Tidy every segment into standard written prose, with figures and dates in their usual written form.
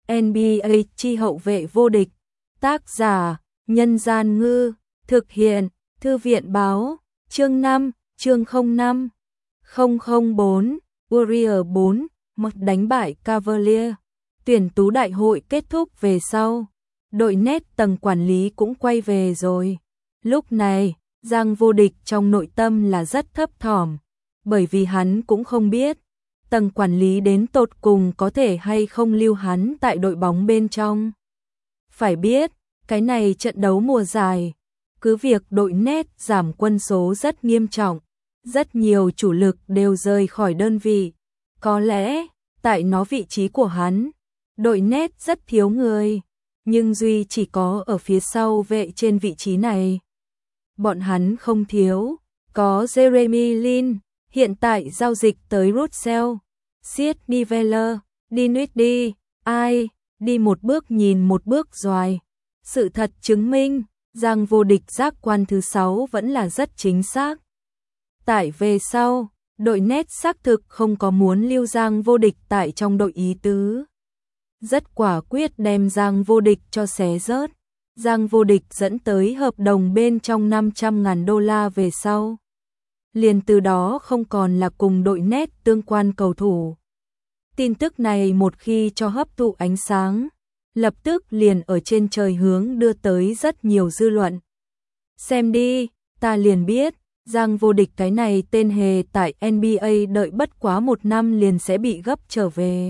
NBA chi hậu vệ vô địch. Tác giả: Nhân Gian Ngư. Thực hiện: Thư viện Báo. Chương 5, chương 05. 004, Warrior 4, một đánh bại Cavalier. Tuyển tú đại hội kết thúc về sau. Đội nét tầng quản lý cũng quay về rồi. Lúc này, Giang Vô Địch trong nội tâm là rất thấp thỏm, bởi vì hắn cũng không biết tầng quản lý đến tột cùng có thể hay không lưu hắn tại đội bóng bên trong. Phải biết, cái này trận đấu mùa giải, cứ việc đội nét giảm quân số rất nghiêm trọng, rất nhiều chủ lực đều rời khỏi đơn vị. Có lẽ, tại nó vị trí của hắn, đội nét rất thiếu người, nhưng duy chỉ có ở phía sau vệ trên vị trí này. Bọn hắn không thiếu, có Jeremy Lin, hiện tại giao dịch tới Russell, Sydney Veller, Dinwiddie, ai, đi một bước nhìn một bước doài. Sự thật chứng minh, Giang Vô Địch giác quan thứ 6 vẫn là rất chính xác. Tại về sau, đội nét xác thực không có muốn lưu Giang Vô Địch tại trong đội ý tứ. Rất quả quyết đem Giang Vô Địch cho xé rớt. Giang Vô Địch dẫn tới hợp đồng bên trong $500.000 về sau. Liền từ đó không còn là cùng đội nét tương quan cầu thủ. Tin tức này một khi cho hấp thụ ánh sáng, lập tức liền ở trên trời hướng đưa tới rất nhiều dư luận. Xem đi, ta liền biết, Giang Vô Địch cái này tên hề tại NBA đợi bất quá 1 năm liền sẽ bị gấp trở về.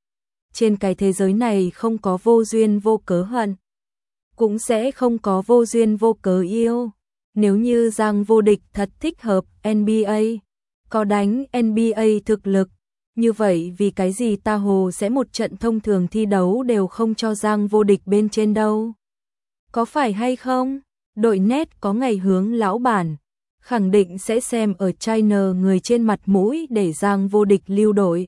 Trên cái thế giới này không có vô duyên vô cớ hận, cũng sẽ không có vô duyên vô cớ yêu. Nếu như Giang Vô Địch thật thích hợp NBA, có đánh NBA thực lực, như vậy vì cái gì ta hồ sẽ một trận thông thường thi đấu đều không cho Giang Vô Địch bên trên đâu? Có phải hay không? Đội nét có ngày hướng lão bản, khẳng định sẽ xem ở China người trên mặt mũi để Giang Vô Địch lưu đội.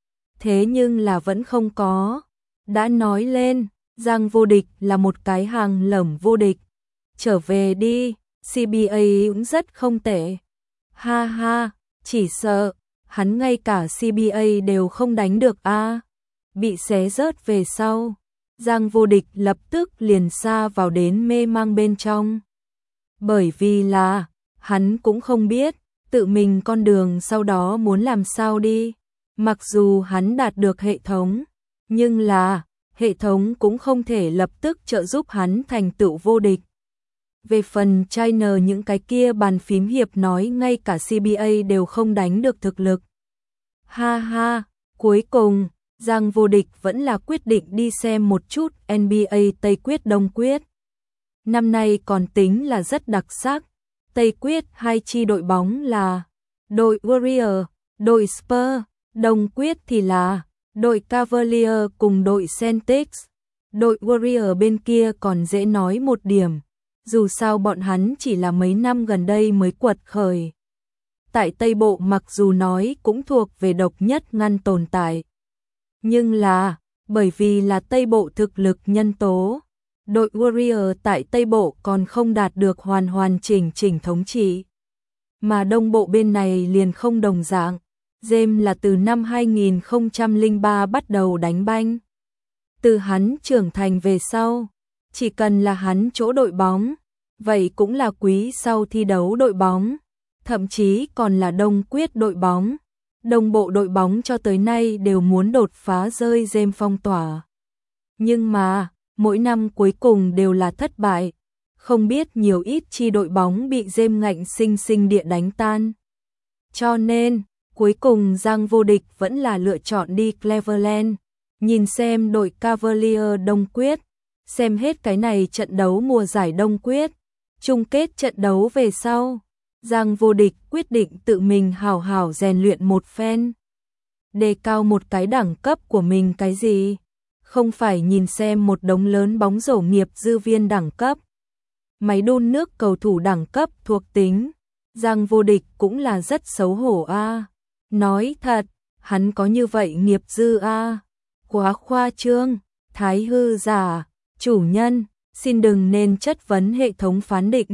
Thế nhưng là vẫn không có. Đã nói lên, Giang Vô Địch là một cái hàng lởm vô địch. Trở về đi, CBA cũng rất không tệ. Ha ha, chỉ sợ hắn ngay cả CBA đều không đánh được a. Bị xé rớt về sau, Giang Vô Địch lập tức liền sa vào đến mê mang bên trong. Bởi vì là, hắn cũng không biết, tự mình con đường sau đó muốn làm sao đi. Mặc dù hắn đạt được hệ thống, nhưng là, hệ thống cũng không thể lập tức trợ giúp hắn thành tựu vô địch. Về phần China những cái kia bàn phím hiệp nói ngay cả CBA đều không đánh được thực lực. Ha ha, cuối cùng, Giang Vô Địch vẫn là quyết định đi xem một chút NBA Tây Quyết Đông Quyết. Năm nay còn tính là rất đặc sắc. Tây Quyết hai chi đội bóng là đội Warrior, đội Spurs, Đông Quyết thì là đội Cavalier cùng đội Celtics. Đội Warrior bên kia còn dễ nói một điểm, dù sao bọn hắn chỉ là mấy năm gần đây mới quật khởi. Tại Tây Bộ mặc dù nói cũng thuộc về độc nhất ngăn tồn tại, nhưng là bởi vì là Tây Bộ thực lực nhân tố, đội Warrior tại Tây Bộ còn không đạt được hoàn chỉnh thống trị. Mà Đông Bộ bên này liền không đồng dạng. James là từ năm 2003 bắt đầu đánh banh. Từ hắn trưởng thành về sau, chỉ cần là hắn chỗ đội bóng, vậy cũng là quý sau thi đấu đội bóng, thậm chí còn là Đông Quyết đội bóng. Đông Bộ đội bóng cho tới nay đều muốn đột phá rơi James phong tỏa. Nhưng mà, mỗi năm cuối cùng đều là thất bại, không biết nhiều ít chi đội bóng bị James ngạnh sinh địa đánh tan. Cho nên, cuối cùng Giang Vô Địch vẫn là lựa chọn đi Cleveland, nhìn xem đội Cavalier Đông Quyết, xem hết cái này trận đấu mùa giải Đông Quyết, chung kết trận đấu về sau, Giang Vô Địch quyết định tự mình hào hào rèn luyện một phen, đề cao một cái đẳng cấp của mình. Cái gì? Không phải nhìn xem một đống lớn bóng rổ nghiệp dư viên đẳng cấp, máy đun nước cầu thủ đẳng cấp thuộc tính, Giang Vô Địch cũng là rất xấu hổ a. Nói thật, hắn có như vậy nghiệp dư a? Quá khoa trương. Thái hư giả, chủ nhân, xin đừng nên chất vấn hệ thống phán định.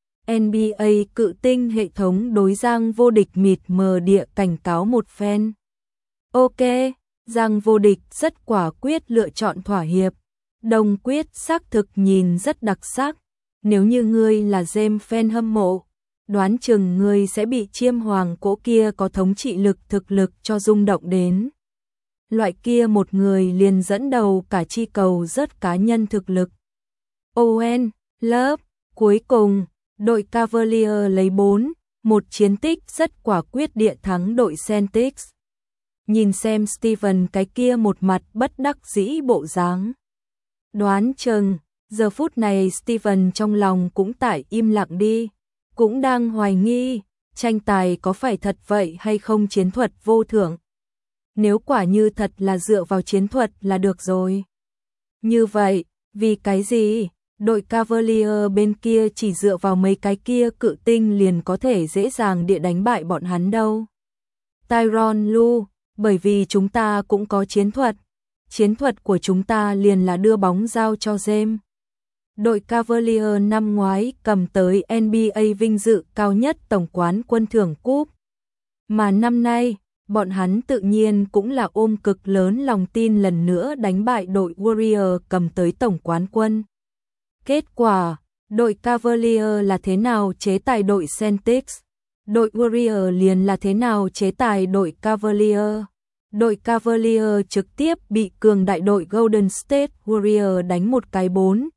NBA cự tinh hệ thống đối Giang Vô Địch mịt mờ địa cảnh cáo một phen. Ok, Giang Vô Địch rất quả quyết lựa chọn thỏa hiệp. Đồng quyết xác thực nhìn rất đặc sắc. Nếu như ngươi là James fan hâm mộ, đoán chừng ngươi sẽ bị chiêm hoàng cỗ kia có thống trị lực thực lực cho rung động đến. Loại kia một người liền dẫn đầu cả chi cầu rất cá nhân thực lực. Owen, Love, cuối cùng, đội Cavalier lấy 4-1 chiến tích rất quả quyết địa thắng đội Celtics. Nhìn xem Steven cái kia một mặt bất đắc dĩ bộ dáng. Đoán chừng, giờ phút này Steven trong lòng cũng tại im lặng đi, cũng đang hoài nghi, tranh tài có phải thật vậy hay không chiến thuật vô thưởng. Nếu quả như thật là dựa vào chiến thuật là được rồi. Như vậy, vì cái gì, đội Cavalier bên kia chỉ dựa vào mấy cái kia cự tinh liền có thể dễ dàng địa đánh bại bọn hắn đâu. Tyronn Lue, bởi vì chúng ta cũng có chiến thuật. Chiến thuật của chúng ta liền là đưa bóng giao cho James. Đội Cavalier năm ngoái cầm tới NBA vinh dự cao nhất tổng quán quân thưởng cúp. Mà năm nay, bọn hắn tự nhiên cũng là ôm cực lớn lòng tin lần nữa đánh bại đội Warrior cầm tới tổng quán quân. Kết quả, đội Cavalier là thế nào chế tài đội Celtics, đội Warrior liền là thế nào chế tài đội Cavalier. Đội Cavalier trực tiếp bị cường đại đội Golden State Warrior đánh một cái 4-1.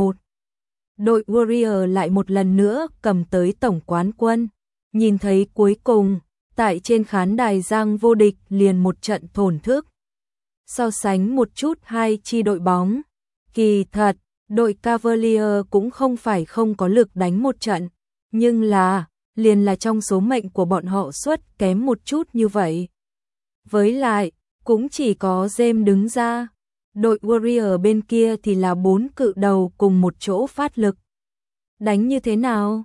Đội Warrior lại một lần nữa cầm tới tổng quán quân. Nhìn thấy cuối cùng, tại trên khán đài Giang Vô Địch liền một trận thổn thức. So sánh một chút hai chi đội bóng. Kỳ thật, đội Cavalier cũng không phải không có lực đánh một trận, nhưng liền là trong số mệnh của bọn họ suất kém một chút như vậy. Với lại, cũng chỉ có James đứng ra. Đội Warrior bên kia thì là 4 cự đầu cùng một chỗ phát lực. Đánh như thế nào?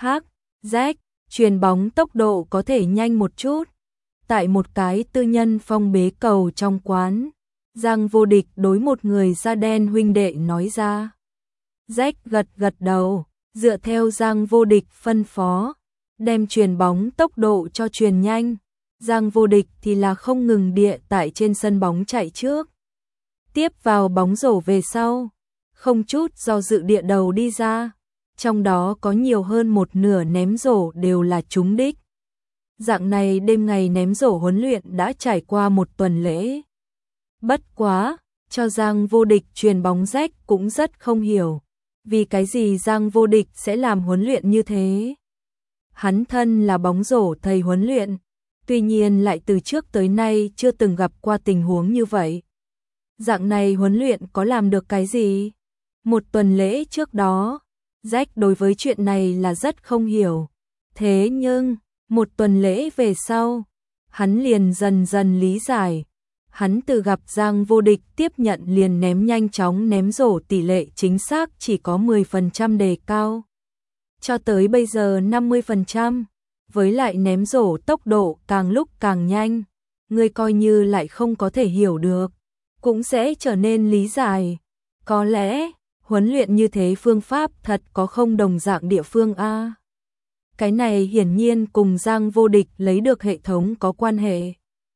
Jack, chuyền bóng tốc độ có thể nhanh một chút. Tại một cái tư nhân phong bế cầu trong quán, Giang Vô Địch đối một người da đen huynh đệ nói ra. Jack gật đầu, dựa theo Giang Vô Địch phân phó, đem chuyền bóng tốc độ cho chuyền nhanh. Giang Vô Địch thì là không ngừng địa tại trên sân bóng chạy trước. Tiếp vào bóng rổ về sau, không chút do dự địa đầu đi ra. Trong đó có nhiều hơn một nửa ném rổ đều là trúng đích. Dạng này đêm ngày ném rổ huấn luyện đã trải qua một tuần lễ. Bất quá, cho Giang Vô Địch chuyền bóng rách cũng rất không hiểu. Vì cái gì Giang Vô Địch sẽ làm huấn luyện như thế? Hắn thân là bóng rổ thầy huấn luyện, tuy nhiên lại từ trước tới nay chưa từng gặp qua tình huống như vậy. Dạng này huấn luyện có làm được cái gì? Một tuần lễ trước đó, Jack đối với chuyện này là rất không hiểu. Thế nhưng, một tuần lễ về sau, hắn liền dần dần lý giải. Hắn từ gặp Giang Vô Địch tiếp nhận liền ném nhanh chóng ném rổ tỷ lệ chính xác chỉ có 10% đề cao. Cho tới bây giờ 50%, với lại ném rổ tốc độ càng lúc càng nhanh, người coi như lại không có thể hiểu được, cũng sẽ trở nên lý giải. Có lẽ, huấn luyện như thế phương pháp thật có không đồng dạng địa phương a. Cái này hiển nhiên cùng Giang Vô Địch lấy được hệ thống có quan hệ.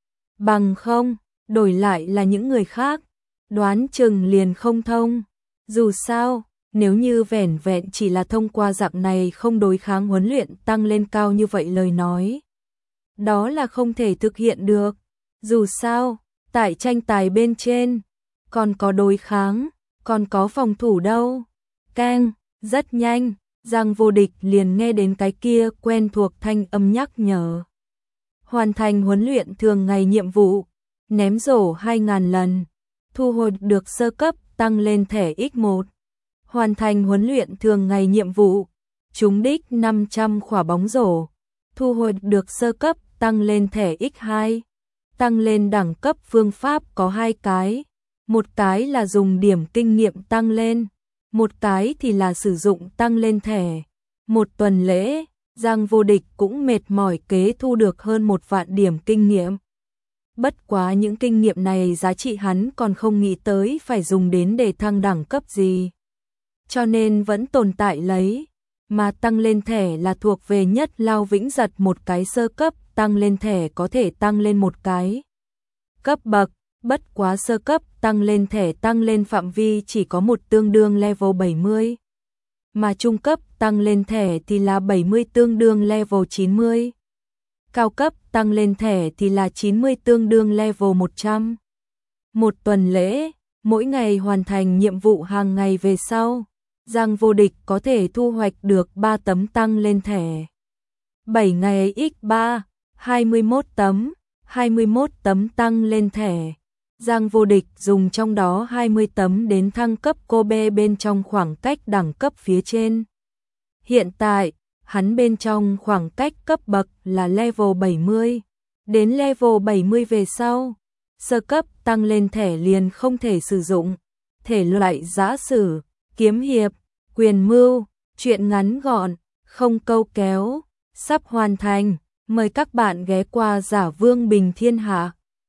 Bằng không, đổi lại là những người khác, đoán chừng liền không thông. Dù sao, nếu như vẻn vẹn chỉ là thông qua dạng này không đối kháng huấn luyện tăng lên cao như vậy lời nói, đó là không thể thực hiện được. Dù sao, tại tranh tài bên trên, còn có đối kháng, còn có phòng thủ đâu. Keng, rất nhanh, Giang Vô Địch liền nghe đến cái kia quen thuộc thanh âm nhắc nhở. Hoàn thành huấn luyện thường ngày nhiệm vụ, ném rổ 2000 lần, thu hồi được sơ cấp tăng lên thẻ X1. Hoàn thành huấn luyện thường ngày nhiệm vụ, trúng đích 500 quả bóng rổ, thu hồi được sơ cấp tăng lên thẻ X2. Tăng lên đẳng cấp phương pháp có 2 cái, một cái là dùng điểm kinh nghiệm tăng lên, một cái thì là sử dụng tăng lên thẻ. Một tuần lễ, Giang Vô Địch cũng mệt mỏi kế thu được hơn 1 vạn điểm kinh nghiệm. Bất quá những kinh nghiệm này giá trị hắn còn không nghĩ tới phải dùng đến để thăng đẳng cấp gì. Cho nên vẫn tồn tại lấy, mà tăng lên thẻ là thuộc về nhất lao vĩnh giật một cái sơ cấp, tăng lên thẻ có thể tăng lên một cái cấp bậc, Bất quá sơ cấp tăng lên thẻ tăng lên phạm vi chỉ có một tương đương level 70. Mà trung cấp tăng lên thẻ thì là 70 tương đương level 90. Cao cấp tăng lên thẻ thì là 90 tương đương level 100. Một tuần lễ, mỗi ngày hoàn thành nhiệm vụ hàng ngày về sau, Giang Vô Địch có thể thu hoạch được 3 tấm tăng lên thẻ. 7 ngày x3, 21 tấm tăng lên thẻ. Giang Vô Địch dùng trong đó 20 tấm đến thăng cấp Kobe bên trong khoảng cách đẳng cấp phía trên. Hiện tại, hắn bên trong khoảng cách cấp bậc là level 70. Đến level 70 về sau, sơ cấp tăng lên thẻ liền không thể sử dụng. Thể loại giã sử, kiếm hiệp, quyền mưu, truyện ngắn gọn, không câu kéo, sắp hoàn thành. Mời các bạn ghé qua Giả Vương Bình Thiên Hạ.